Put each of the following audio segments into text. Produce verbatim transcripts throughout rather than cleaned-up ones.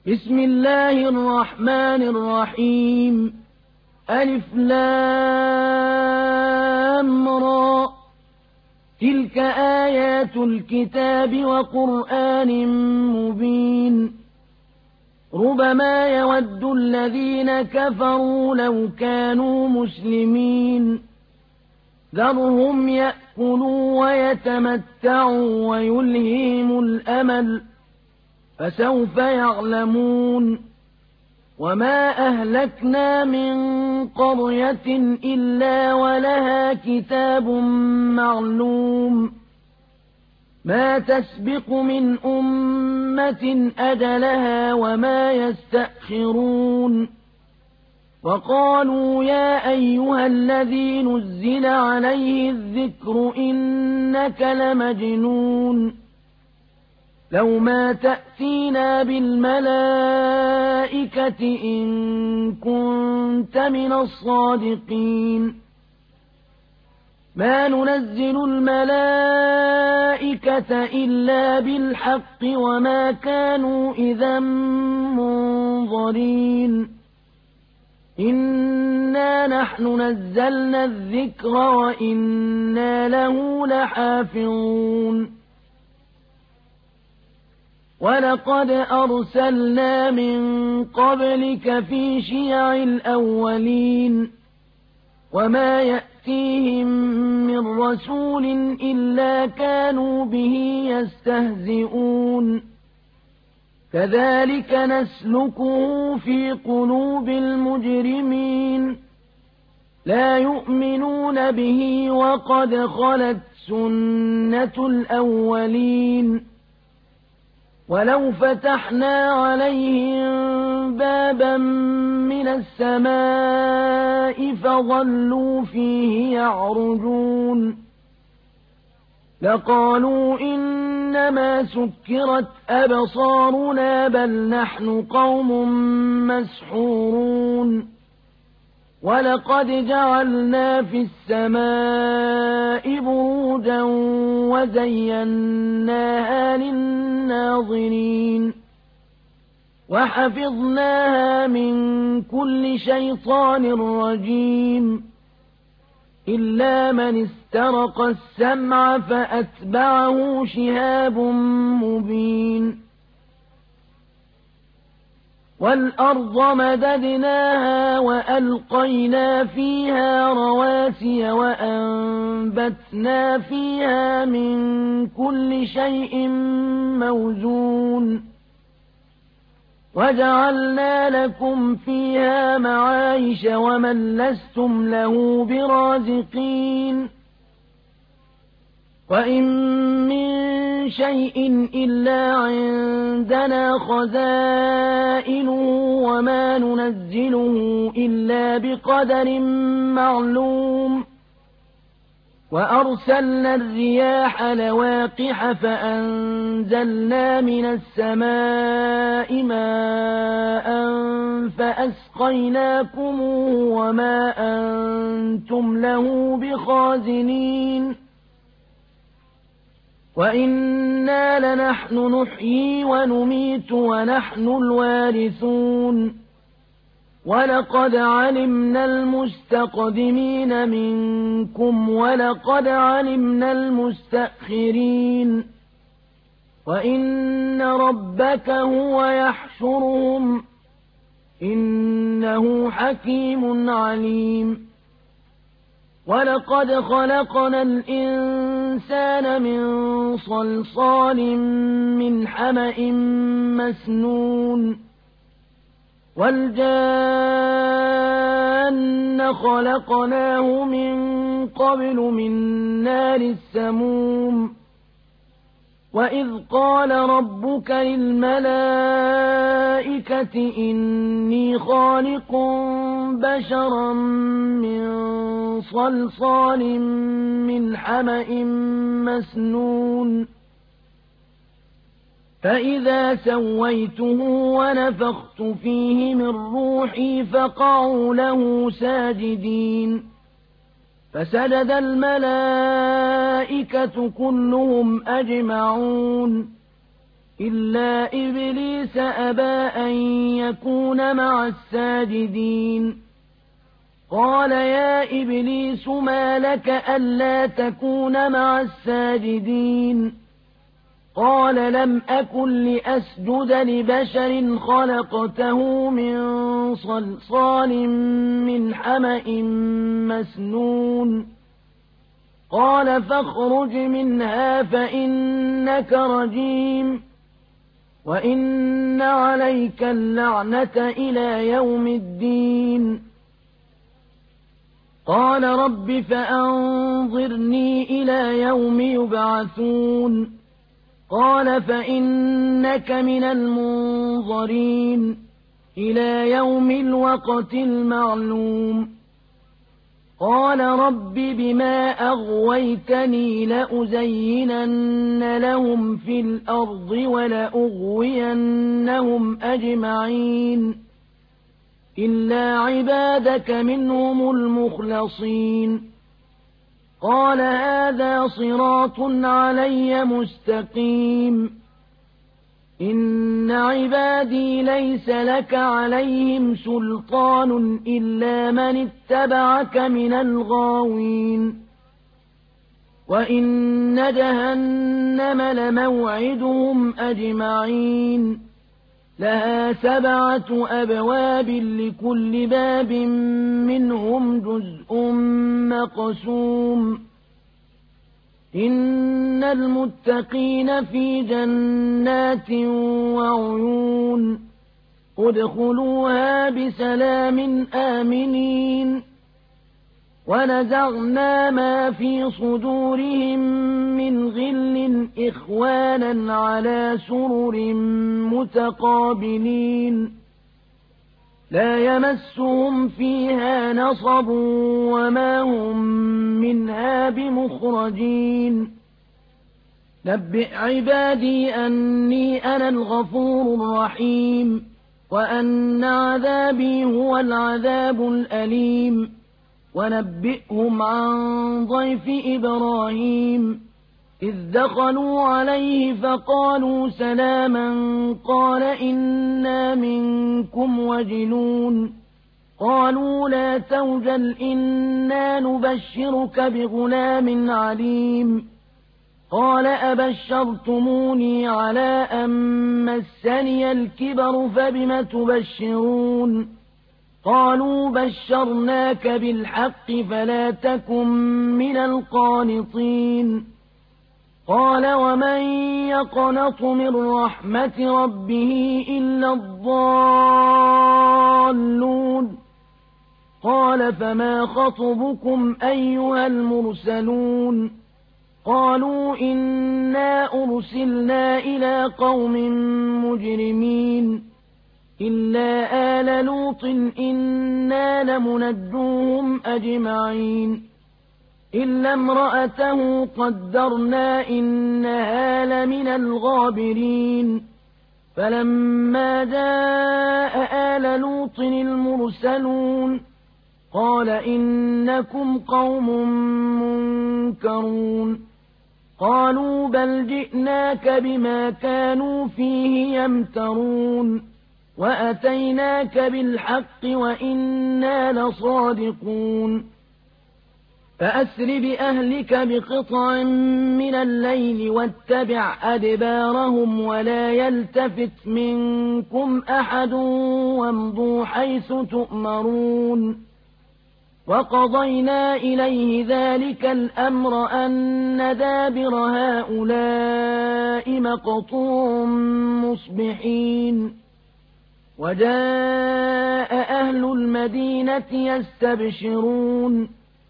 بسم الله الرحمن الرحيم ألف لام را تلك آيات الكتاب وقرآن مبين ربما يود الذين كفروا لو كانوا مسلمين ذرهم يأكلوا ويتمتعوا ويلههم الأمل فسوف يعلمون وما أهلكنا من قرية إلا ولها كتاب معلوم ما تسبق من أمة أجلها وما يستأخرون وقالوا يا أيها الذي نزل عليه الذكر إنك لمجنون لو ما تأتينا بالملائكة إن كنت من الصادقين ما ننزل الملائكة إلا بالحق وما كانوا إذا منظرين إنا نحن نزلنا الذكر وإنا له لحافظون ولقد أرسلنا من قبلك في شيع الأولين وما يأتيهم من رسول إلا كانوا به يستهزئون كذلك نسلكه في قلوب المجرمين لا يؤمنون به وقد خلت سنة الأولين ولو فتحنا عليهم بابا من السماء فظلوا فيه يعرجون لقالوا إنما سكرت أبصارنا بل نحن قوم مسحورون ولقد جعلنا في السماء بروجا وزيناها للناظرين وحفظناها من كل شيطان رجيم إلا من استرق السمع فأتبعه شهاب مبين والأرض مددناها وألقينا فيها رواسي وأنبتنا فيها من كل شيء موزون وجعلنا لكم فيها معايش ومن لستم له برازقين وإن من شيء إلا عندنا خزائنه وما ننزله إلا بقدر معلوم وأرسلنا الرياح لواقح فأنزلنا من السماء ماء فأسقيناكموه وما أنتم له بخازنين وإنا لنحن نحيي ونميت ونحن الوارثون ولقد علمنا المستقدمين منكم ولقد علمنا المستأخرين وإن ربك هو يحشرهم إنه حكيم عليم ولقد خلقنا الإنسان من صلصال من حمأ مسنون والجان خلقناه من قبل من نار السموم وإذ قال ربك للملائكة إني خالق بشرا من صلصال من حمأ مسنون فإذا سويته ونفخت فيه من روحي فقعوا له ساجدين فسجد الملائكة كلهم أجمعون إلا إبليس أبى أن يكون مع الساجدين قال يا إبليس ما لك ألا تكون مع الساجدين قال لم أكن لأسجد لبشر خلقته من صلصال من حمأ مسنون قال فاخرج منها فإنك رجيم وإن عليك اللعنة إلى يوم الدين قال رب فأنظرني إلى يوم يبعثون قال فإنك من المنظرين إلى يوم الوقت المعلوم قال رب بما أغويتني لأزينن لهم في الأرض ولأغوينهم أجمعين إلا عبادك منهم المخلصين قال هذا صراط علي مستقيم إن عبادي ليس لك عليهم سلطان إلا من اتبعك من الغاوين وإن جهنم لموعدهم أجمعين لها سبعة أبواب لكل باب منهم جزء مقسوم إن المتقين في جنات وعيون ادخلوها بسلام آمنين ونزعنا ما في صدورهم من غل إخوانا على سرر متقابلين لا يمسهم فيها نصب وما هم منها بمخرجين نبئ عبادي أني أنا الغفور الرحيم وأن عذابي هو العذاب الأليم ونبئهم عن ضيف إبراهيم إذ دخلوا عليه فقالوا سلاما قال إنا منكم وجلون قالوا لا توجل إنا نبشرك بغلام عليم قال أبشرتموني على أن مسني الكبر فبم تبشرون قالوا بشرناك بالحق فلا تكن من القانطين قال ومن يقنط من رحمة ربه إلا الضالون قال فما خطبكم أيها المرسلون قالوا إنا أرسلنا إلى قوم مجرمين إلا آل لوط إنا لمنجوهم أجمعين إلا امرأته قدرنا إنها لمن الغابرين فلما جاء آل لوط المرسلون قال إنكم قوم منكرون قالوا بل جئناك بما كانوا فيه يمترون وأتيناك بالحق وإنا لصادقون فأسر بأهلك بقطع من الليل واتبع أدبارهم ولا يلتفت منكم أحد وامضوا حيث تؤمرون وقضينا إليه ذلك الأمر أن دابر هؤلاء مقطوع مصبحين وجاء أهل المدينة يستبشرون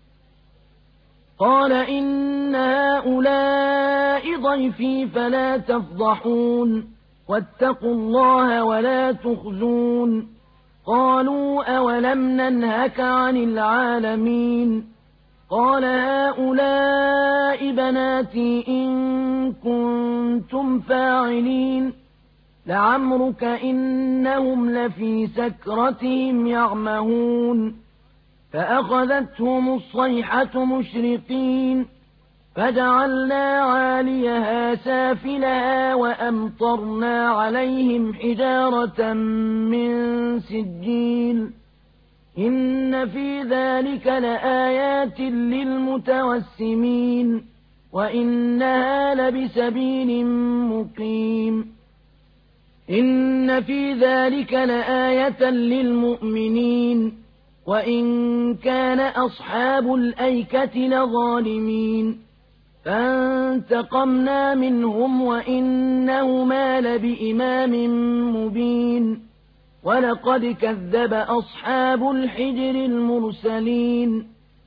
قال إن هؤلاء ضيفي فلا تفضحون واتقوا الله ولا تخزون قالوا أولم ننهك عن العالمين قال هؤلاء بناتي إن كنتم فاعلين لعمرك إنهم لفي سكرتهم يعمهون فأخذتهم الصيحة مشرقين فجعلنا عاليها سافلها وأمطرنا عليهم حجارة من سجيل إن في ذلك لآيات للمتوسمين وإنها لبسبيل مقيم إن في ذلك لآية للمؤمنين وإن كان أصحاب الأيكة لظالمين فانتقمنا منهم وإنهما لبإمام مبين ولقد كذب أصحاب الحجر المرسلين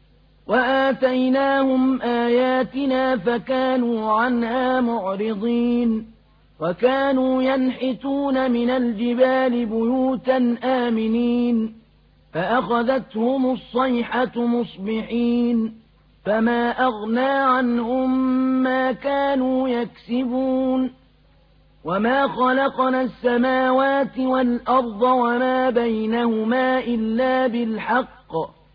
وآتيناهم آياتنا فكانوا عنها معرضين وكانوا ينحتون من الجبال بيوتا آمنين فأخذتهم الصيحة مصبحين فما أغنى عنهم ما كانوا يكسبون وما خلقنا السماوات والأرض وما بينهما إلا بالحق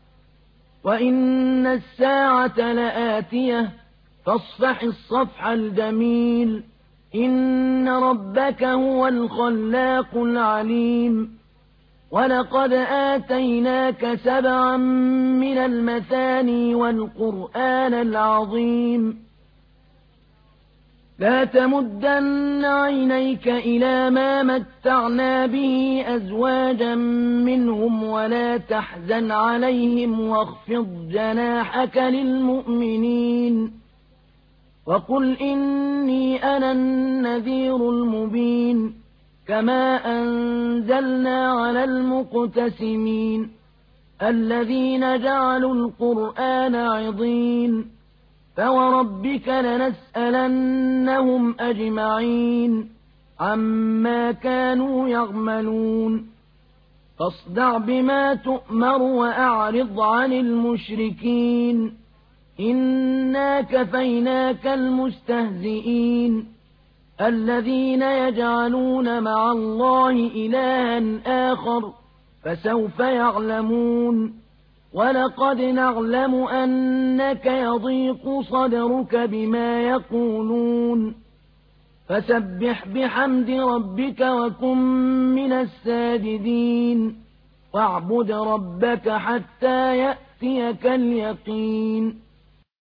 وإن الساعة لآتية فاصفح الصفح الجميل إن ربك هو الخلاق العليم ولقد آتيناك سبعا من المثاني والقرآن العظيم لا تمدن عينيك إلى ما متعنا به أزواجا منهم ولا تحزن عليهم واخفض جناحك للمؤمنين وقل إني أنا النذير المبين كما أنزلنا على المقتسمين الذين جعلوا القرآن عضين فوربك لنسألنهم أجمعين عما كانوا يعملون فاصدع بما تؤمر وأعرض عن المشركين إنا كفيناك المستهزئين الذين يجعلون مع الله إلها آخر فسوف يعلمون ولقد نعلم أنك يضيق صدرك بما يقولون فسبح بحمد ربك وكن من الساجدين واعبد ربك حتى يأتيك اليقين